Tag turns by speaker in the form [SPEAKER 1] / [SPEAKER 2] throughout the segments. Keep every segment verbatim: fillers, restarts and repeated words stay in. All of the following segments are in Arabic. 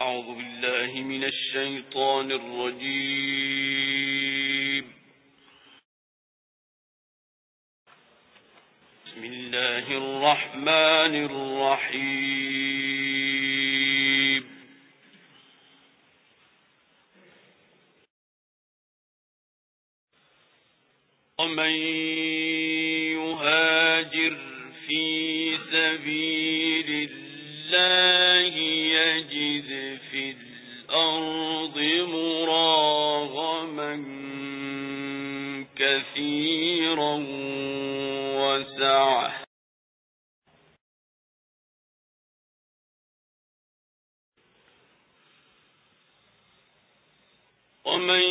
[SPEAKER 1] أعوذ بالله من الشيطان الرجيم. بسم الله الرحمن الرحيم. ومن يهاجر في سبيل الله يجد في الأرض مراغما كثيرا وسعة ومن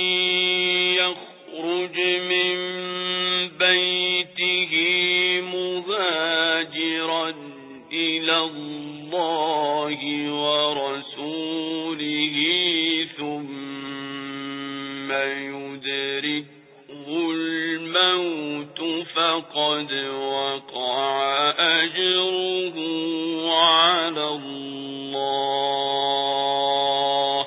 [SPEAKER 1] يخرج من بيته مهاجرا إلى الله ورسوله ثم يدركه الموت فقد وقع أجره على الله،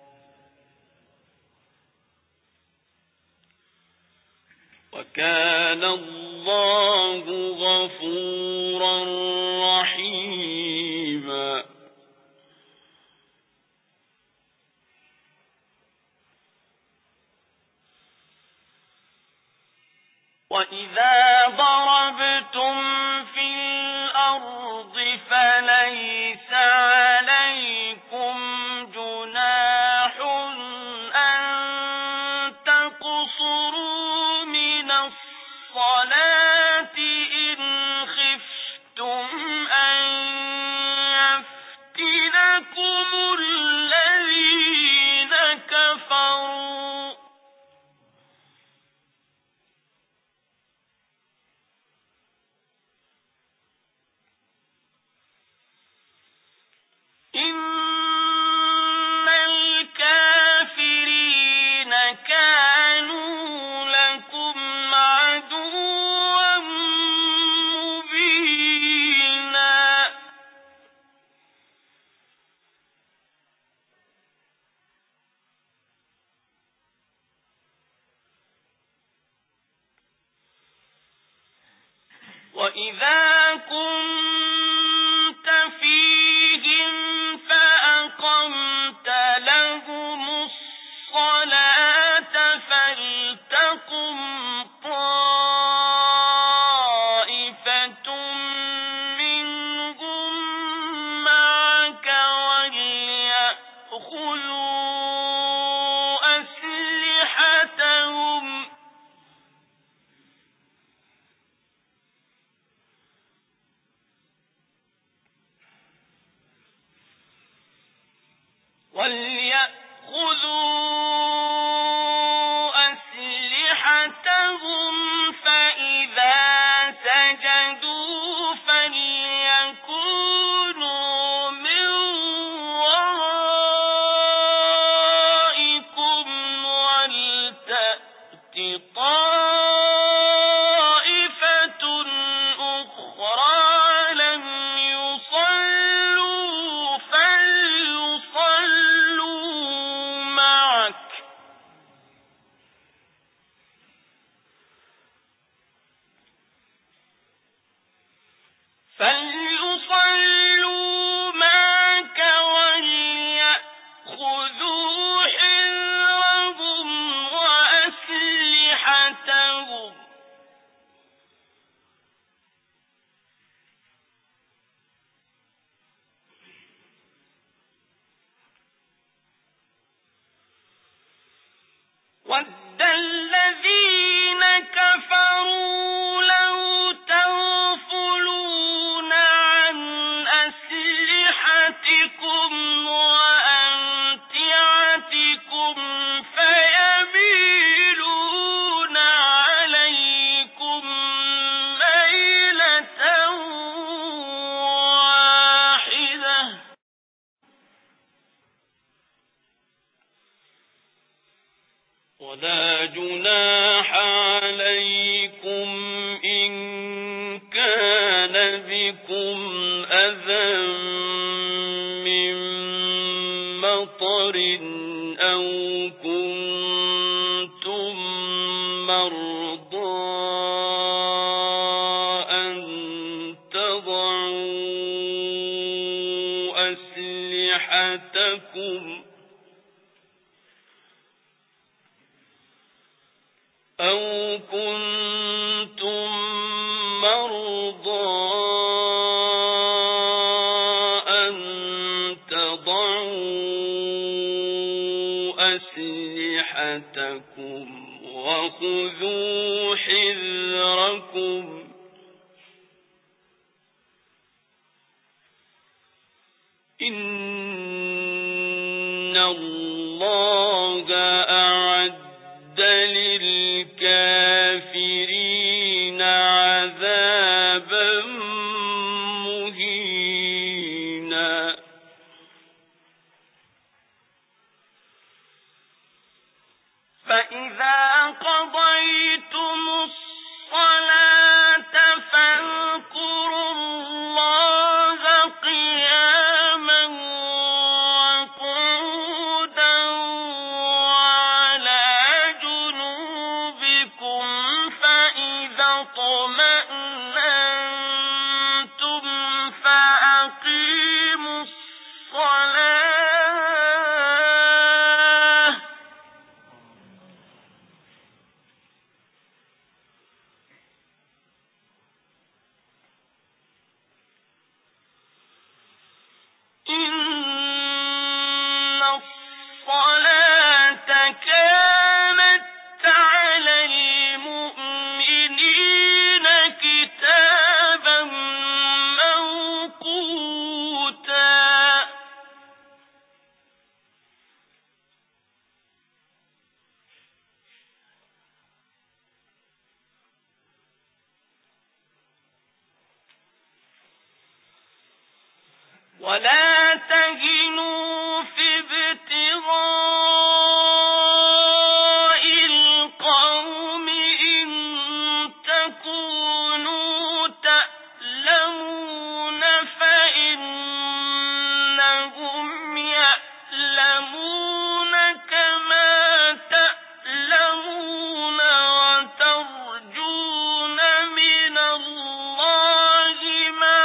[SPEAKER 1] وكان الله غفورا رحيما. وإذا ضربتم في الأرض فليس عليكم جناح أن تقصروا من الصلاة إن خفتم أن يفتنكم الذين كفروا، إن الكافرين كانوا لكم عدوا مبينا. وإذا كنت فيهم فأقمت لهم الصلاة فلتقم طائفة منهم معك وليأخذوا أسلحتهم وليأخذوا أسلحتهم فإذا سجدوا فليكونوا من ورائكم ولتأت طائفة أخرى لم يصلوا فليصلوا معك فليصلوا معك وليأخذوا حذرهم وأسلحتهم وَدَّ الَّذِينَ كَفَرُوا لَوْ تَغْفُلُونَ عَنْ أَسْلِحَتِكُمْ وَأَمْتِعَتِكُمْ فَيَمِيلُونَ عَلَيْكُمْ مَيْلَةً وَاحِدَةً ولا جناح عليكم إن كان بكم أذى من مطر أو كنتم مرضى أن تضعوا أسلحتكم أو كنتم مرضى أن تضعوا أسلحتكم وخذوا حذركم إن الله أعد للكافرين عذابا مهينا. فإذا قضيتم الصلاة فاذكروا الله قياما وقعودا وعلى جنوبكم فإذا اطمأننتم فأقيموا الصلاة إن الصلاة كانت على المؤمنين كتابا موقوتا. ولا تهنوا في ابتغاء القوم إن تكونوا تألمون فإنهم يألمون كما تألمون وترجون من الله ما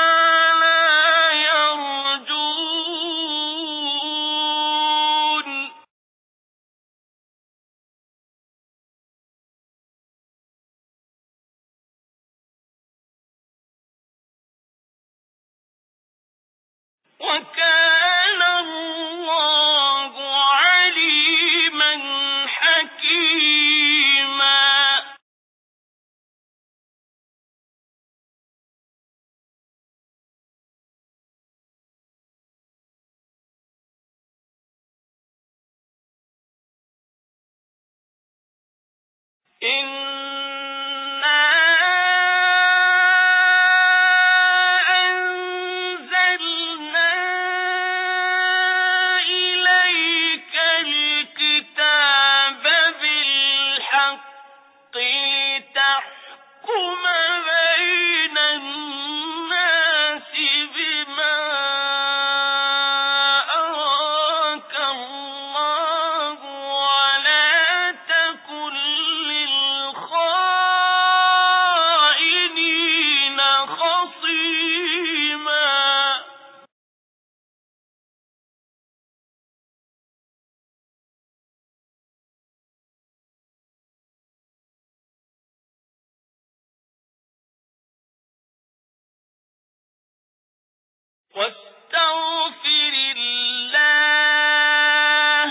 [SPEAKER 1] وكان الله عليما حكيما. إنا أنزلنا إليك الكتاب بالحق لتحكم بين الناس بما أراك الله ولا تكن للخائنين خصيما. واستغفر الله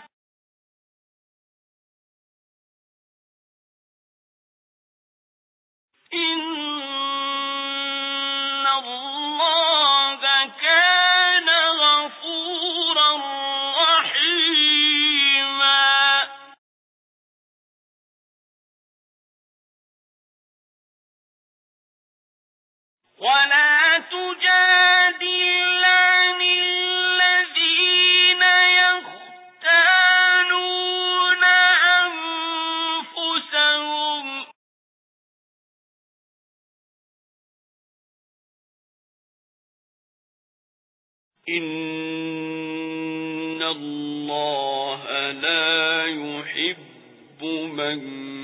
[SPEAKER 1] إن الله كان غفورا رحيما. ولا تجادل عن الذين يختانون أنفسهم إن
[SPEAKER 2] ولا يحب من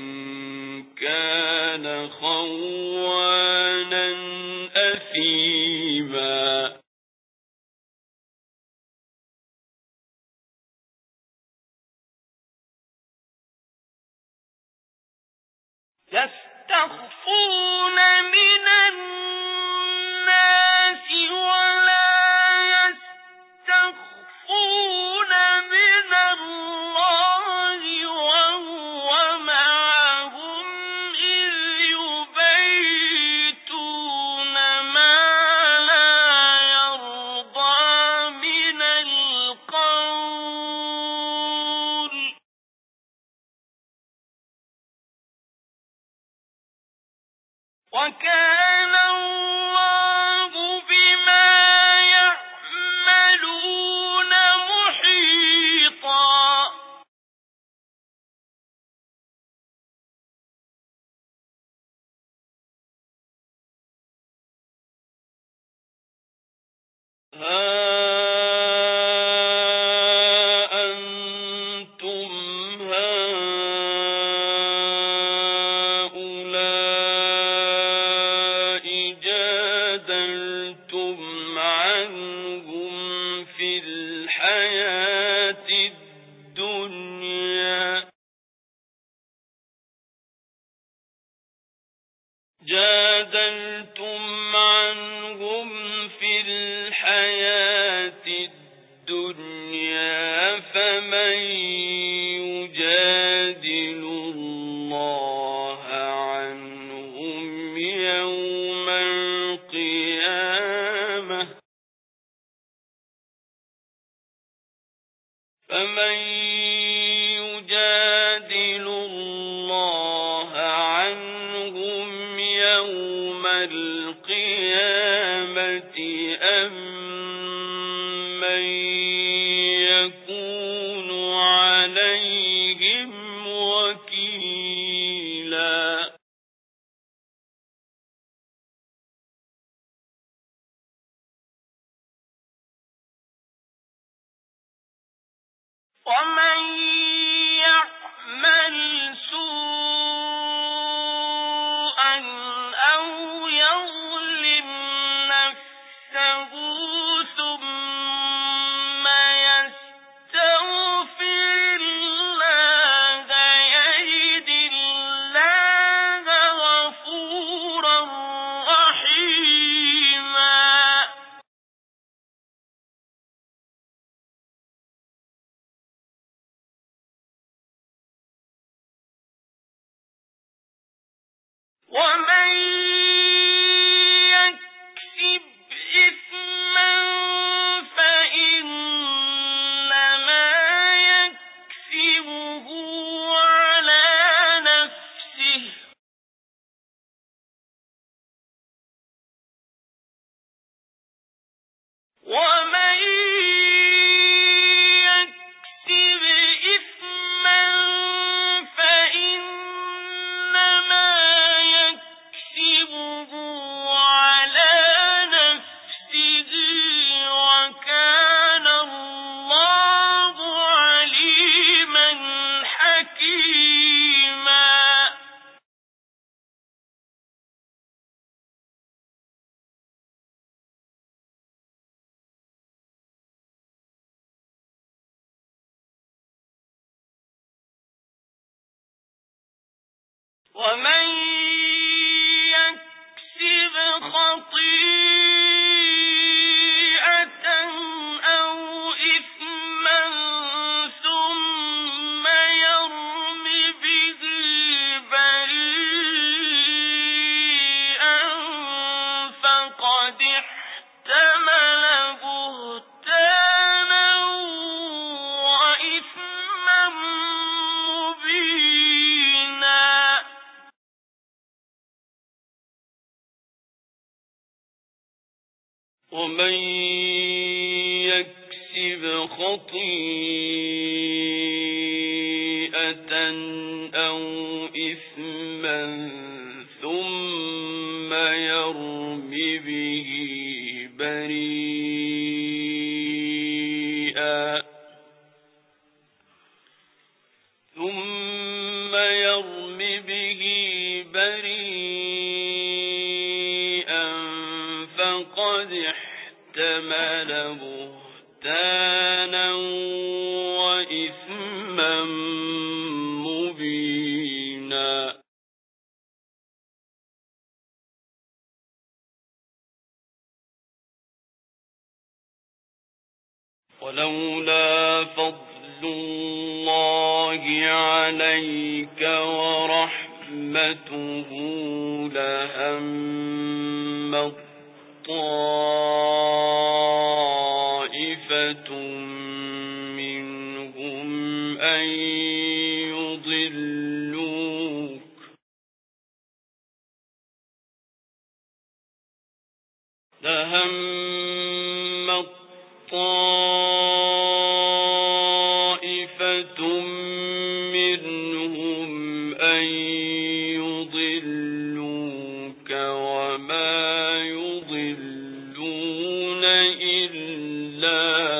[SPEAKER 2] كان خوانا أثيما
[SPEAKER 1] يستخفون من الناس ولا يستخفون من الله وهو معهم إذ يبيتون ما لا يرضى من القول وكان الله بما يعملون محيطا
[SPEAKER 2] ها أنتم هؤلاء جادلتم عنهم في الحياة الدنيا جادلتم عنهم في الحياة الدنيا فمن يجادل الله عنهم يوم القيامة فمن يجادل الله عنهم يوم القيامة أم من يكون عليهم وكيلا
[SPEAKER 1] ومن يعمل سوءا أو يظلم نفسه ثم يستغفر الله يجد الله غفورا رحيما ومن يكسب إثما فإنما يكسبه على نفسه ومن يكسب إثما فإنما يكسبه على نفسه وكان الله عليما حكيما ومن يكسب خطيئة أو إثما ثم يرم به بريئا فقد احتمل بهتانا وإثما مبينا
[SPEAKER 2] ومن يكسب خطيئة أو إثما ثم يرم به بريئا احتمل بهتانا وإثما مبينا ولولا فضل الله عليك ورحمته لهم طائفة منهم أن يضلوك لهم طائفة منهم أن يضلوك وما يضلون إلا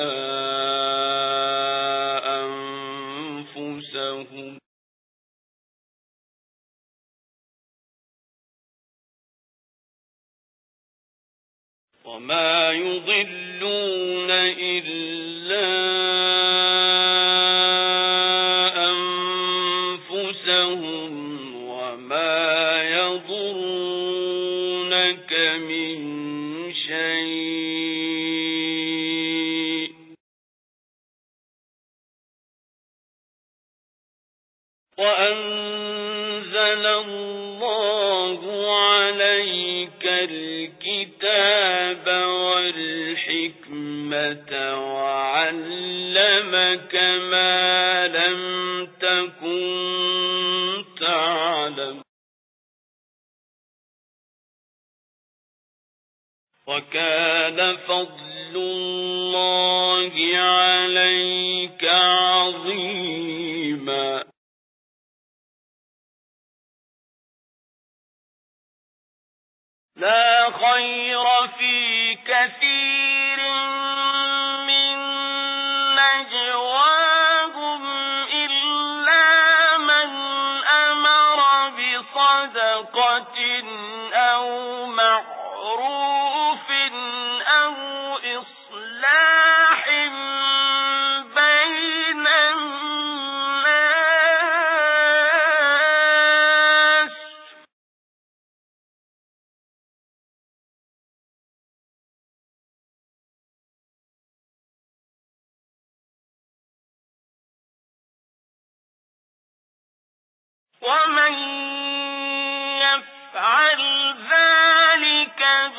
[SPEAKER 2] أنفسهم وما يضلون إلا أنفسهم وما يضرونك من شيء وأنزل الله عليك الكتاب والحكمة وعلمك ما لم تكن تعلم وكان فضل الله عليك عظيما لا خير في كثير من نجواهم إلا من أمر بصدقة أو معروف أو إصلاح بين الناس ومن يفعل ذلك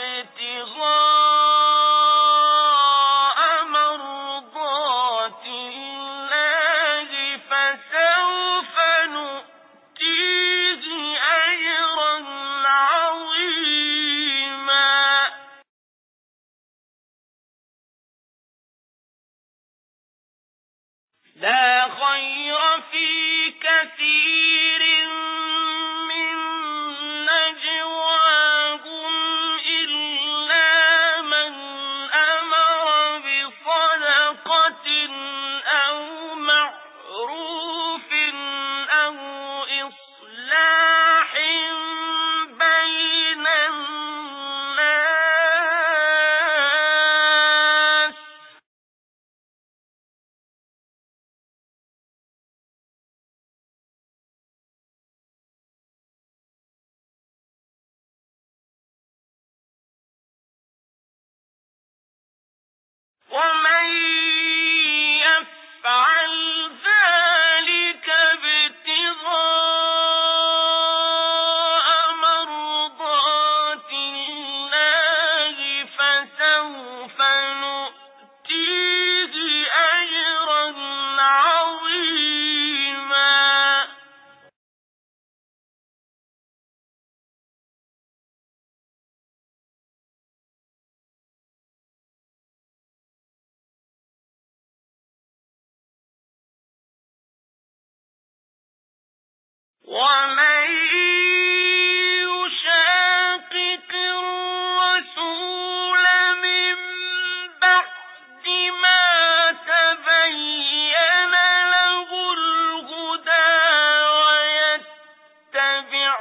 [SPEAKER 2] ابتغاء مرضات الله فسوف نؤتيه أجرا عظيما لا خير في كثير من نجواهم إلا من أمر بصدقة أو معروف أو إصلاح بين الناس ومن يفعل ذلك ابتغاء مرضات الله فسوف نؤتيه أجرا عظيما ومن يشاقق الرسول من بعد ما تبين له الهدى ويتبع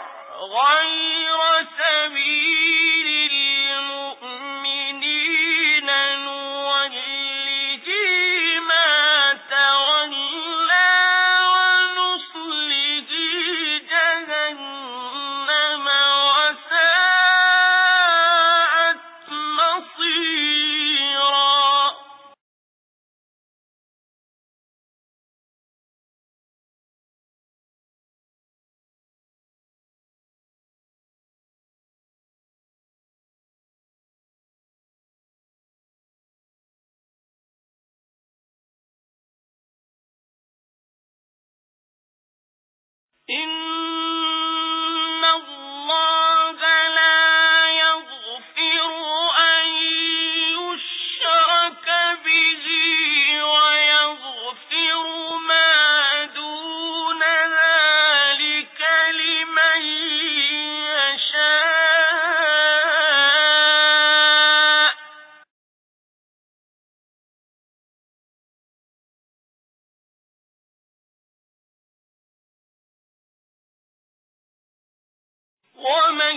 [SPEAKER 2] غير سبيل المؤمنين نوله
[SPEAKER 1] إن الله لا يغفر أن يشرك به ويغفر ما دون ذلك لمن يشاء ومن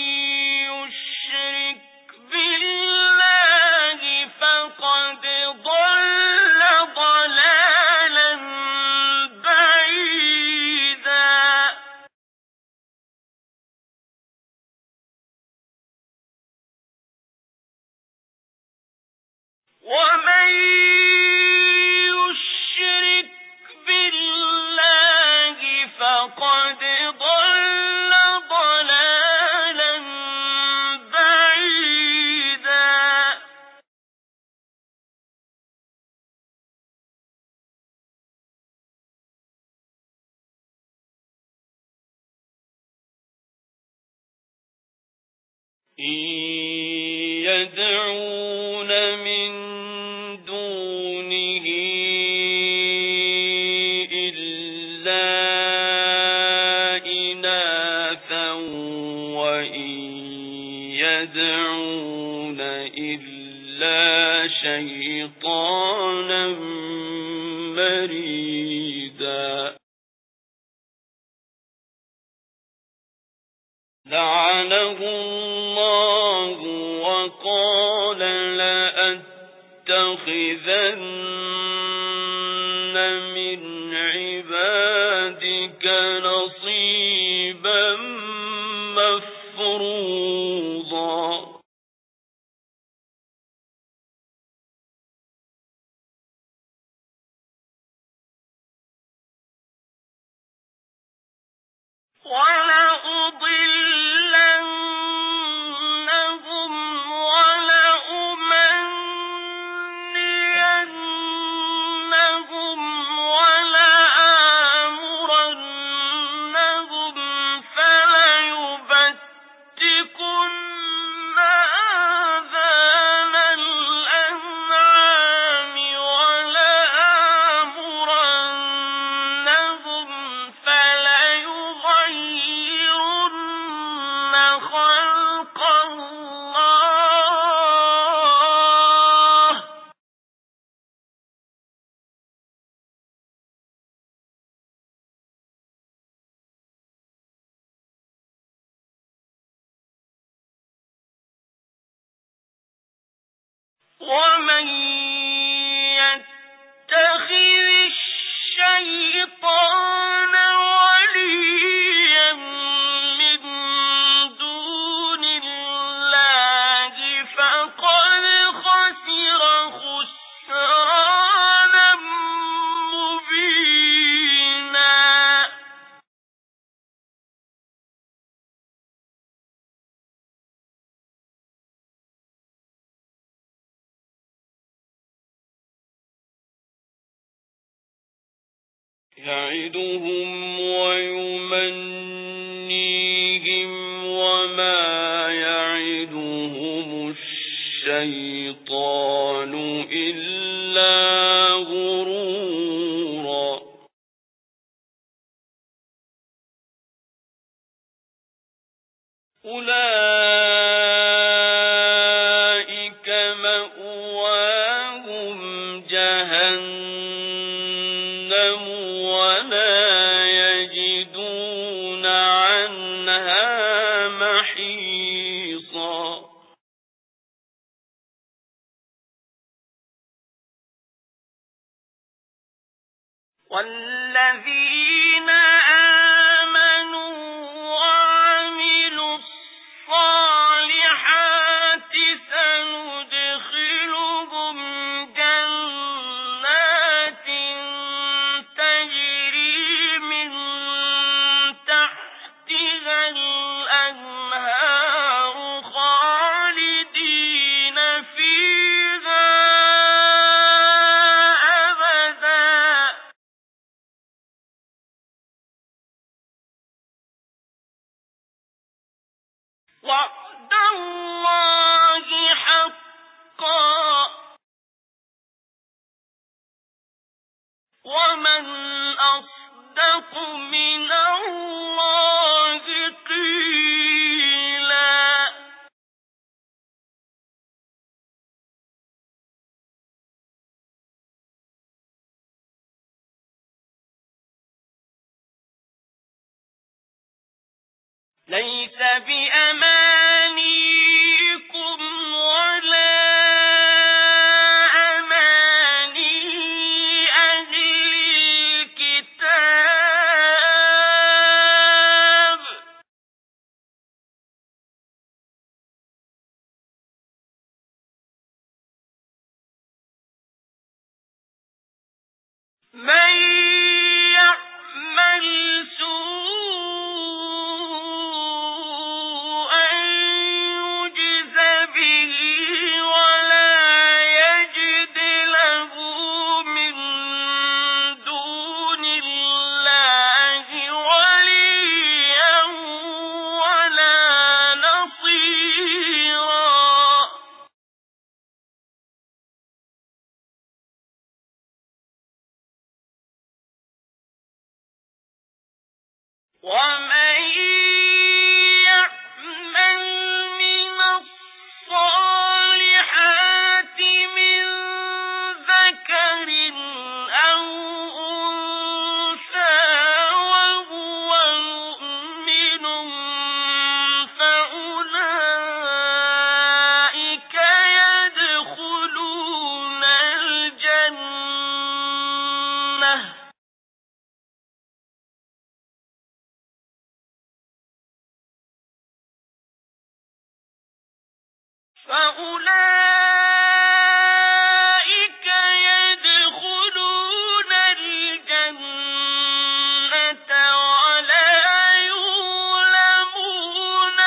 [SPEAKER 1] يشرك بالله فقد ضل ضلالا بعيدا ومن يشرك بالله فقد ضل ضلالا بعيدا إن يدعون من دونه إلا إناثا وإن يدعون إلا شيطانا مريدا لعنه الله وقال لأتخذن من عبادك نصيبا مفروضا ولأضلنهم ولأمنينهم ولآمرنهم فليبتكن آذان الأنعام ولآمرنهم فليغيرن خلق الله ومن يتخذ الشيطان وليا من دون الله فقد خسر خسرانا مبينا يعدهم ويمنيهم وما يعدهم الشيطان إلا غرورا أولئك مأواهم جهنم ولا يجدون عنها محيصا والذين آمنوا وعملوا الصالحات سندخلهم جنات تجري من تحتها الأنهار خالدين فيها أبدا ومن أصدق من الله قيلا ليس بأمانيكم ولا أماني أهل الكتاب من يعمل سوءا يجز به ولا يجد له من دون الله وليا ولا نصيرا ومن يعمل من الصالحات من ذكر أو أنثى وهو مؤمن فأولئك يدخلون الجنة فأولئك يدخلون الجنة ولا يظلمون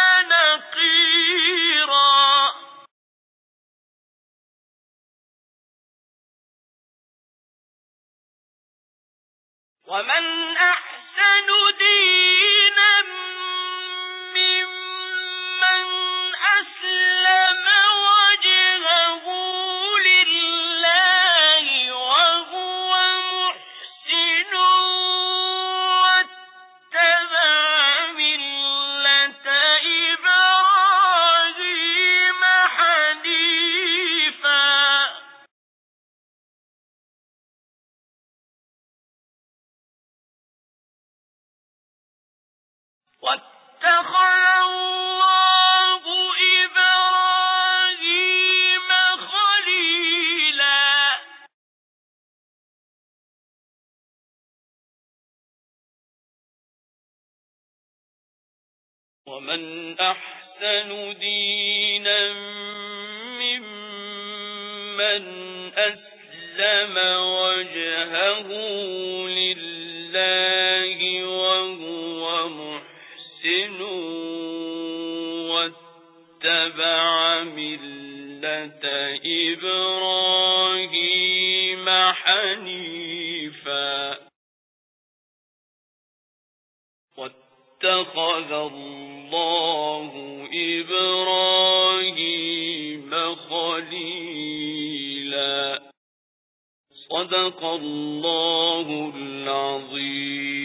[SPEAKER 1] نقيرا ومن أحسن دينا ممن أسلم وجهه لله وهو محسن واتبع ملة إبراهيم حنيفا واتخذ الله إبراهيم خليلا ومن أحسن دينا ممن أسلم وجهه لله وهو محسن واتبع ملة إبراهيم حنيفا واتخذ الله إبراهيم خليلا صدق الله العظيم.